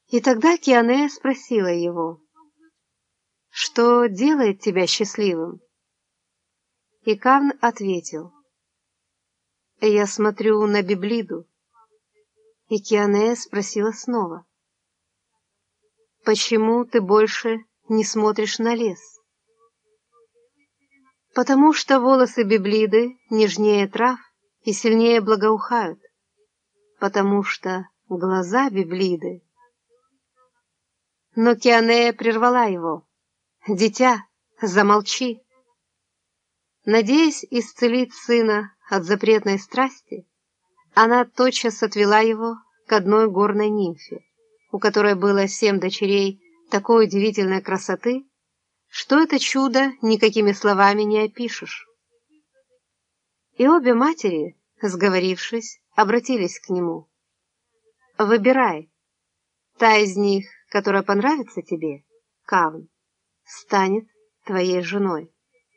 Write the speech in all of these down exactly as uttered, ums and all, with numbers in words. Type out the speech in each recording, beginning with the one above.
И тогда Кианея спросила его: «Что делает тебя счастливым?» И Кавн ответил: «Я смотрю на Библиду». И Кианея спросила снова: «Почему ты больше не смотришь на лес?» «Потому что волосы Библиды нежнее трав и сильнее благоухают, потому что глаза Библиды...» Но Кианея прервала его: «Дитя, замолчи!» Надеясь исцелить сына от запретной страсти, она тотчас отвела его к одной горной нимфе, у которой было семь дочерей такой удивительной красоты, что это чудо никакими словами не опишешь. И обе матери, сговорившись, обратились к нему: «Выбирай, та из них, которая понравится тебе, Кавн, станет твоей женой».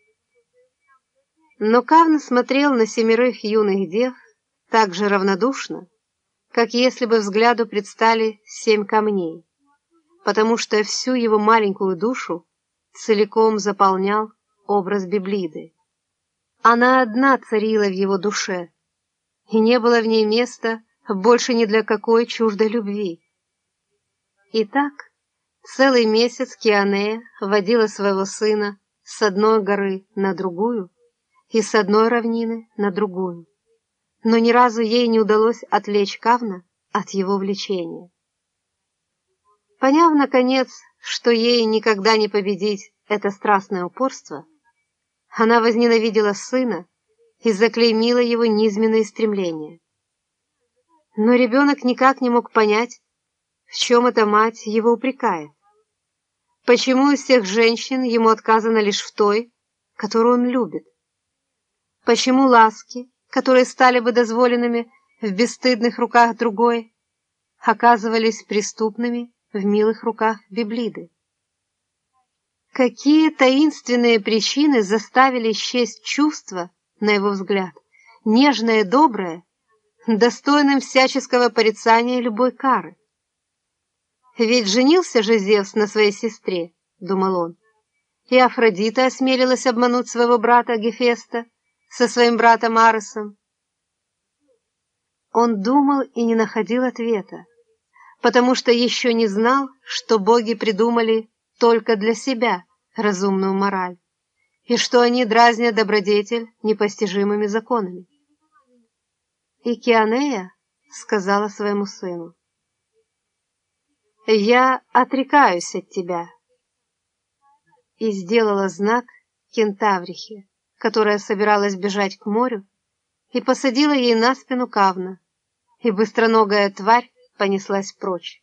Но Кавн смотрел на семерых юных дев так же равнодушно, как если бы взгляду предстали семь камней, потому что всю его маленькую душу целиком заполнял образ Библиды. Она одна царила в его душе, и не было в ней места больше ни для какой чуждой любви. И так целый месяц Кианея водила своего сына с одной горы на другую и с одной равнины на другую, но ни разу ей не удалось отвлечь Кавна от его влечения. Поняв, наконец, что ей никогда не победить это страстное упорство, она возненавидела сына и заклеймила его низменные стремления. Но ребенок никак не мог понять, в чем эта мать его упрекает. Почему из всех женщин ему отказано лишь в той, которую он любит? Почему ласки, которые стали бы дозволенными в бесстыдных руках другой, оказывались преступными в милых руках Библиды? Какие таинственные причины заставили счесть чувство, на его взгляд, нежное и доброе, достойным всяческого порицания любой кары? Ведь женился же Зевс на своей сестре, думал он, и Афродита осмелилась обмануть своего брата Гефеста со своим братом Аресом. Он думал и не находил ответа, потому что еще не знал, что боги придумали только для себя разумную мораль, и что они дразнят добродетель непостижимыми законами. И Кианея сказала своему сыну: «Я отрекаюсь от тебя», и сделала знак кентаврихе, которая собиралась бежать к морю, и посадила ей на спину Кавна, и быстроногая тварь понеслась прочь.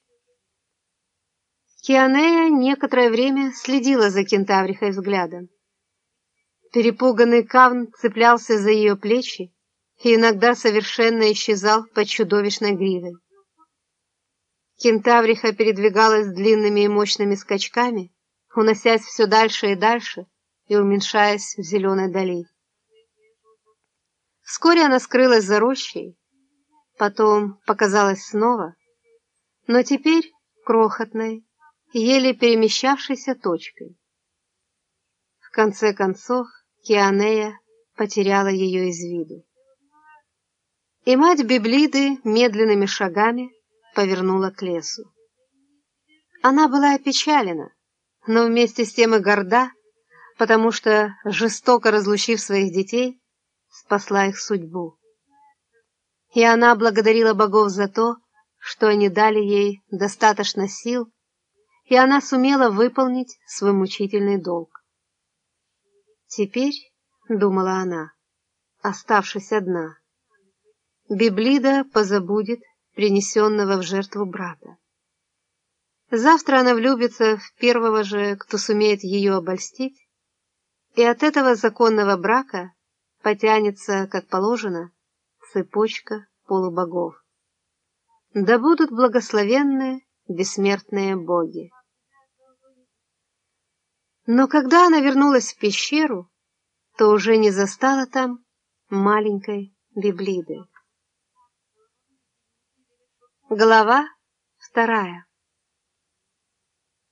Кианея некоторое время следила за кентаврихой взглядом. Перепуганный Кавн цеплялся за ее плечи и иногда совершенно исчезал под чудовищной гривой. Кентавриха передвигалась длинными и мощными скачками, уносясь все дальше и дальше и уменьшаясь в зеленой дали. Вскоре она скрылась за рощей, потом показалась снова, но теперь крохотной, еле перемещавшейся точкой. В конце концов Кианея потеряла ее из виду. И мать Библиды медленными шагами повернула к лесу. Она была опечалена, но вместе с тем и горда, потому что, жестоко разлучив своих детей, спасла их судьбу. И она благодарила богов за то, что они дали ей достаточно сил, и она сумела выполнить свой мучительный долг. Теперь, думала она, оставшись одна, Библида позабудет принесенного в жертву брата. Завтра она влюбится в первого же, кто сумеет ее обольстить, и от этого законного брака потянется, как положено, цепочка полубогов. Да будут благословенны бессмертные боги. Но когда она вернулась в пещеру, то уже не застала там маленькой Библиды. Глава вторая.